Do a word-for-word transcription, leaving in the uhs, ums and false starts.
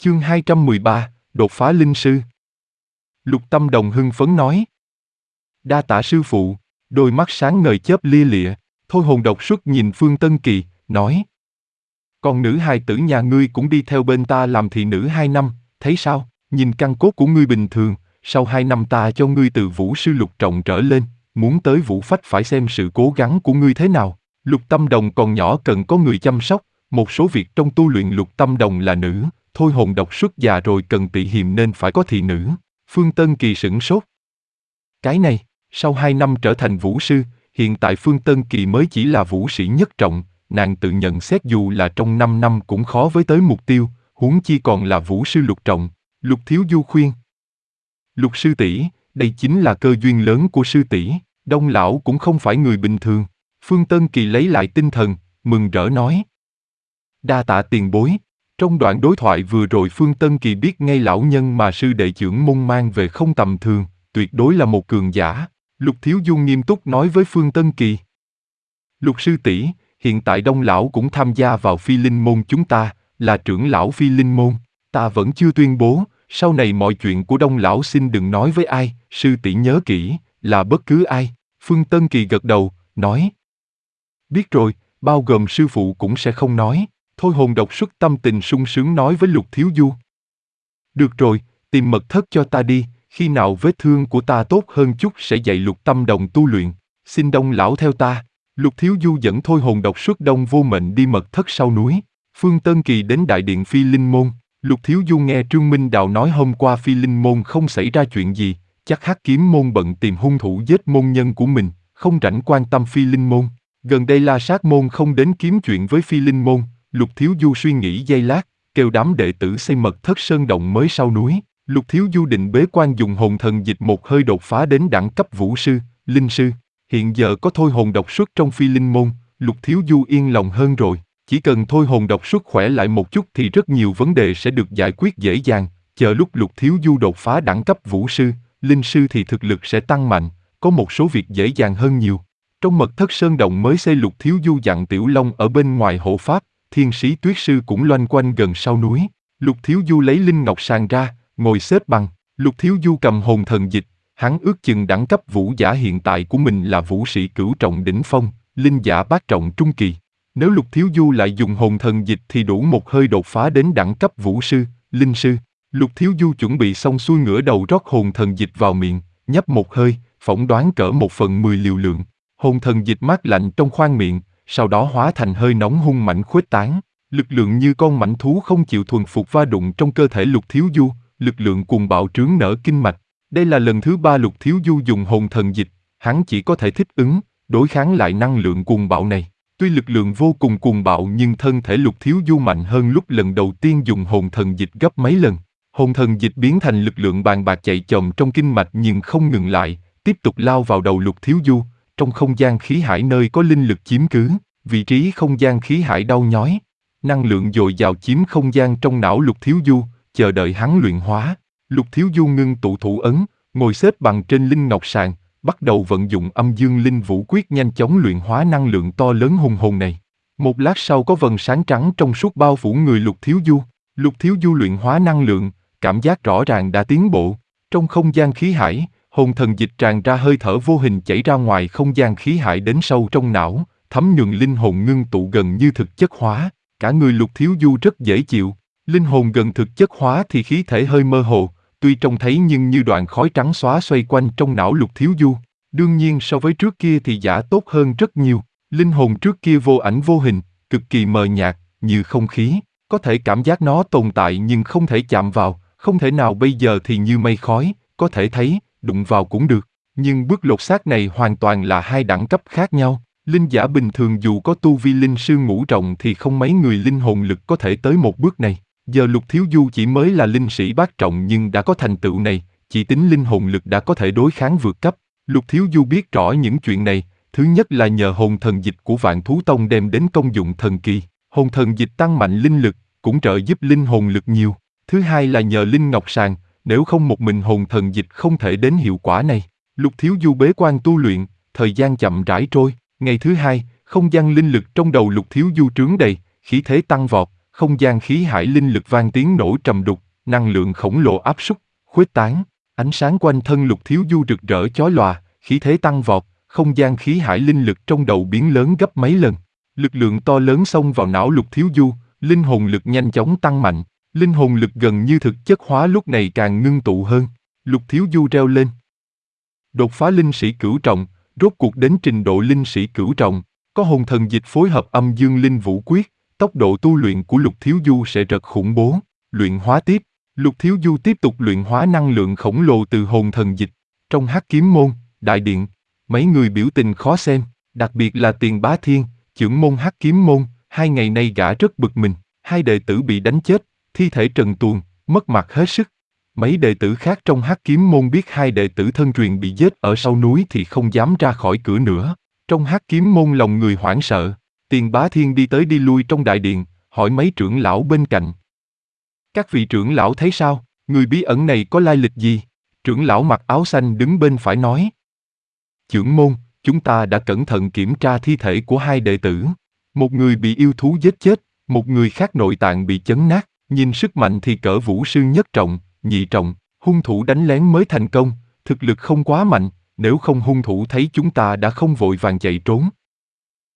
Chương hai trăm mười ba, đột phá linh sư. Lục Tâm Đồng hưng phấn nói. Đa tạ sư phụ, đôi mắt sáng ngời chớp lia lịa, thôi hồn độc xuất nhìn Phương Tân Kỳ, nói. Còn nữ hài tử nhà ngươi cũng đi theo bên ta làm thị nữ hai năm, thấy sao, nhìn căn cốt của ngươi bình thường, sau hai năm ta cho ngươi từ vũ sư lục trọng trở lên, muốn tới vũ phách phải xem sự cố gắng của ngươi thế nào. Lục Tâm Đồng còn nhỏ cần có người chăm sóc, một số việc trong tu luyện Lục Tâm Đồng là nữ, thôi hồn độc xuất già rồi cần tị hiềm nên phải có thị nữ. Phương Tân Kỳ sửng sốt. Cái này, sau hai năm trở thành vũ sư, hiện tại Phương Tân Kỳ mới chỉ là vũ sĩ nhất trọng, nàng tự nhận xét dù là trong năm năm cũng khó với tới mục tiêu, huống chi còn là vũ sư lục trọng. Lục Thiếu Du khuyên. Lục sư tỷ, đây chính là cơ duyên lớn của sư tỷ, Đông lão cũng không phải người bình thường. Phương Tân Kỳ lấy lại tinh thần, mừng rỡ nói. Đa tạ tiền bối. Trong đoạn đối thoại vừa rồi Phương Tân Kỳ biết ngay lão nhân mà sư đệ trưởng môn mang về không tầm thường, tuyệt đối là một cường giả. Lục Thiếu Du nghiêm túc nói với Phương Tân Kỳ. Lục sư tỷ, hiện tại Đông lão cũng tham gia vào Phi Linh môn chúng ta, là trưởng lão Phi Linh môn. Ta vẫn chưa tuyên bố, sau này mọi chuyện của Đông lão xin đừng nói với ai, sư tỷ nhớ kỹ, là bất cứ ai. Phương Tân Kỳ gật đầu, nói. Biết rồi, bao gồm sư phụ cũng sẽ không nói. Thôi hồn độc xuất tâm tình sung sướng nói với Lục Thiếu Du. Được rồi, tìm mật thất cho ta đi, khi nào vết thương của ta tốt hơn chút sẽ dạy Lục Tâm Đồng tu luyện, xin Đông lão theo ta. Lục Thiếu Du dẫn thôi hồn độc xuất Đông Vô Mệnh đi mật thất sau núi. Phương Tân Kỳ đến đại điện Phi Linh môn. Lục Thiếu Du nghe Trương Minh Đào nói hôm qua Phi Linh môn không xảy ra chuyện gì, chắc Hắc Kiếm môn bận tìm hung thủ giết môn nhân của mình, không rảnh quan tâm Phi Linh môn. Gần đây La Sát môn không đến kiếm chuyện với Phi Linh môn. Lục Thiếu Du suy nghĩ giây lát, kêu đám đệ tử xây mật thất sơn động mới sau núi. Lục Thiếu Du định bế quan dùng hồn thần dịch một hơi đột phá đến đẳng cấp vũ sư, linh sư. Hiện giờ có thôi hồn độc xuất trong Phi Linh môn, Lục Thiếu Du yên lòng hơn rồi. Chỉ cần thôi hồn độc xuất khỏe lại một chút thì rất nhiều vấn đề sẽ được giải quyết dễ dàng. Chờ lúc Lục Thiếu Du đột phá đẳng cấp vũ sư, linh sư thì thực lực sẽ tăng mạnh, có một số việc dễ dàng hơn nhiều. Trong mật thất sơn động mới xây Lục Thiếu Du dặn Tiểu Long ở bên ngoài hộ pháp, Thiên Sĩ Tuyết Sư cũng loanh quanh gần sau núi. Lục Thiếu Du lấy linh ngọc sàng ra, ngồi xếp bằng. Lục Thiếu Du cầm hồn thần dịch, hắn ước chừng đẳng cấp vũ giả hiện tại của mình là vũ sĩ cửu trọng đỉnh phong, linh giả bát trọng trung kỳ. Nếu Lục Thiếu Du lại dùng hồn thần dịch thì đủ một hơi đột phá đến đẳng cấp vũ sư, linh sư. Lục Thiếu Du chuẩn bị xong xuôi ngửa đầu rót hồn thần dịch vào miệng, nhấp một hơi, phỏng đoán cỡ một phần mười liều lượng. Hồn thần dịch mát lạnh trong khoang miệng, sau đó hóa thành hơi nóng hung mạnh khuếch tán. Lực lượng như con mãnh thú không chịu thuần phục va đụng trong cơ thể Lục Thiếu Du, lực lượng cuồng bạo trướng nở kinh mạch. Đây là lần thứ ba Lục Thiếu Du dùng hồn thần dịch, hắn chỉ có thể thích ứng, đối kháng lại năng lượng cuồng bạo này. Tuy lực lượng vô cùng cuồng bạo nhưng thân thể Lục Thiếu Du mạnh hơn lúc lần đầu tiên dùng hồn thần dịch gấp mấy lần. Hồn thần dịch biến thành lực lượng bàn bạc chạy chồm trong kinh mạch nhưng không ngừng lại, tiếp tục lao vào đầu Lục Thiếu Du. Trong không gian khí hải nơi có linh lực chiếm cứ, vị trí không gian khí hải đau nhói. Năng lượng dồi dào chiếm không gian trong não Lục Thiếu Du, chờ đợi hắn luyện hóa. Lục Thiếu Du ngưng tụ thủ ấn, ngồi xếp bằng trên linh ngọc sàng, bắt đầu vận dụng âm dương linh vũ quyết nhanh chóng luyện hóa năng lượng to lớn hùng hồn này. Một lát sau có vầng sáng trắng trong suốt bao phủ người Lục Thiếu Du. Lục Thiếu Du luyện hóa năng lượng, cảm giác rõ ràng đã tiến bộ. Trong không gian khí hải, hồn thần dịch tràn ra hơi thở vô hình chảy ra ngoài không gian khí hải đến sâu trong não, thấm nhuần linh hồn ngưng tụ gần như thực chất hóa. Cả người Lục Thiếu Du rất dễ chịu. Linh hồn gần thực chất hóa thì khí thể hơi mơ hồ, tuy trông thấy nhưng như đoạn khói trắng xóa xoay quanh trong não Lục Thiếu Du. Đương nhiên so với trước kia thì giả tốt hơn rất nhiều. Linh hồn trước kia vô ảnh vô hình, cực kỳ mờ nhạt, như không khí. Có thể cảm giác nó tồn tại nhưng không thể chạm vào, không thể nào bây giờ thì như mây khói, có thể thấy, đụng vào cũng được. Nhưng bước lột xác này hoàn toàn là hai đẳng cấp khác nhau. Linh giả bình thường dù có tu vi linh sư ngũ trọng thì không mấy người linh hồn lực có thể tới một bước này. Giờ Lục Thiếu Du chỉ mới là linh sĩ bát trọng nhưng đã có thành tựu này, chỉ tính linh hồn lực đã có thể đối kháng vượt cấp. Lục Thiếu Du biết rõ những chuyện này, thứ nhất là nhờ hồn thần dịch của Vạn Thú Tông đem đến công dụng thần kỳ. Hồn thần dịch tăng mạnh linh lực, cũng trợ giúp linh hồn lực nhiều. Thứ hai là nhờ linh ngọc sàng, nếu không một mình hồn thần dịch không thể đến hiệu quả này. Lục Thiếu Du bế quan tu luyện, thời gian chậm rãi trôi. Ngày thứ hai, không gian linh lực trong đầu Lục Thiếu Du trướng đầy, khí thế tăng vọt, không gian khí hải linh lực vang tiếng nổ trầm đục, năng lượng khổng lồ áp suất, khuếch tán, ánh sáng quanh thân Lục Thiếu Du rực rỡ chói lòa, khí thế tăng vọt, không gian khí hải linh lực trong đầu biến lớn gấp mấy lần. Lực lượng to lớn xông vào não Lục Thiếu Du, linh hồn lực nhanh chóng tăng mạnh, linh hồn lực gần như thực chất hóa lúc này càng ngưng tụ hơn. Lục Thiếu Du reo lên. Đột phá linh sĩ cửu trọng, rốt cuộc đến trình độ linh sĩ cửu trọng, có hồn thần dịch phối hợp âm dương linh vũ quyết, tốc độ tu luyện của Lục Thiếu Du sẽ rất khủng bố. Luyện hóa tiếp, Lục Thiếu Du tiếp tục luyện hóa năng lượng khổng lồ từ hồn thần dịch. Trong Hắc Kiếm môn, đại điện, mấy người biểu tình khó xem, đặc biệt là Tiền Bá Thiên, trưởng môn Hắc Kiếm môn, hai ngày nay gã rất bực mình, hai đệ tử bị đánh chết, thi thể trần truồng, mất mặt hết sức. Mấy đệ tử khác trong Hắc Kiếm môn biết hai đệ tử thân truyền bị giết ở sau núi thì không dám ra khỏi cửa nữa. Trong Hắc Kiếm môn lòng người hoảng sợ, Tiền Bá Thiên đi tới đi lui trong đại điện, hỏi mấy trưởng lão bên cạnh. Các vị trưởng lão thấy sao, người bí ẩn này có lai lịch gì? Trưởng lão mặc áo xanh đứng bên phải nói. Trưởng môn, chúng ta đã cẩn thận kiểm tra thi thể của hai đệ tử. Một người bị yêu thú giết chết, một người khác nội tạng bị chấn nát, nhìn sức mạnh thì cỡ vũ sư nhất trọng, nhị trọng, hung thủ đánh lén mới thành công, thực lực không quá mạnh, nếu không hung thủ thấy chúng ta đã không vội vàng chạy trốn.